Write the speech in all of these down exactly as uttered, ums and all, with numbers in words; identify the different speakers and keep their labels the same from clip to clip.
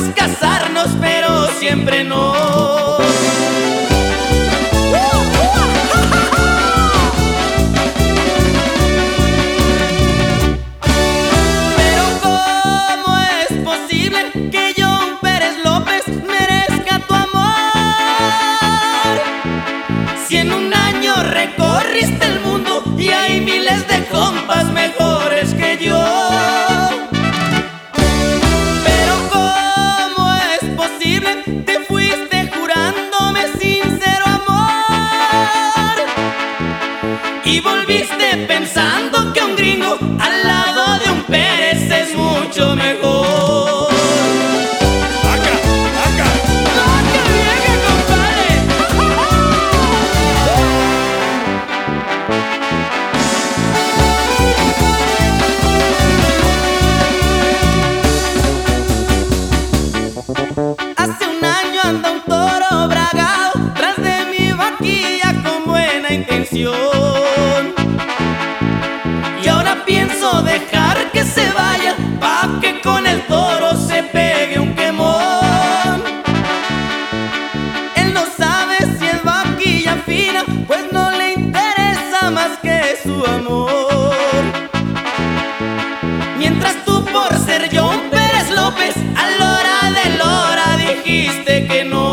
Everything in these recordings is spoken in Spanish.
Speaker 1: casarnos, pero siempre no. Pero ¿cómo es posible que John Pérez López merezca tu amor? Si en un año recorriste el mundo y hay miles de compas mejores que yo. Pero ¿cómo es posible? Te fuiste jurándome sincero amor y volviste pensando que un gringo al lado de un Pérez es mucho mejor.
Speaker 2: ¡Acá! ¡Acá!
Speaker 1: ¡Ah, qué vieja, compadre! Hace un año anda un toro bragado tras de mi vaquilla con buena intención. Y ahora pienso dejar que se vaya pa' que con el toro se pegue un quemón. Él no sabe si es vaquilla fina, pues no le interesa más que su amor. Mientras tú por ser John Pérez López a la hora de la hora dijiste que no.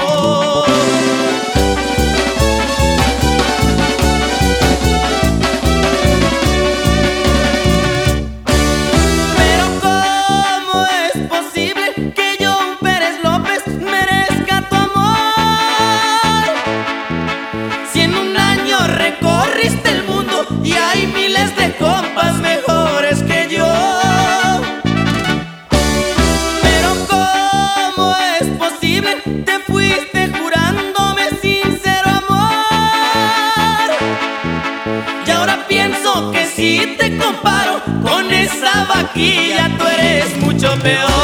Speaker 1: Pero ¿cómo es posible que John Pérez López merezca tu amor? Si en un año recorriste el mundo y hay miles de compas mejores que yo. Pero ¿cómo es posible? Te fuiste jurándome sincero amor y ahora pienso que si te comparo con esa vaquilla tú eres mucho peor.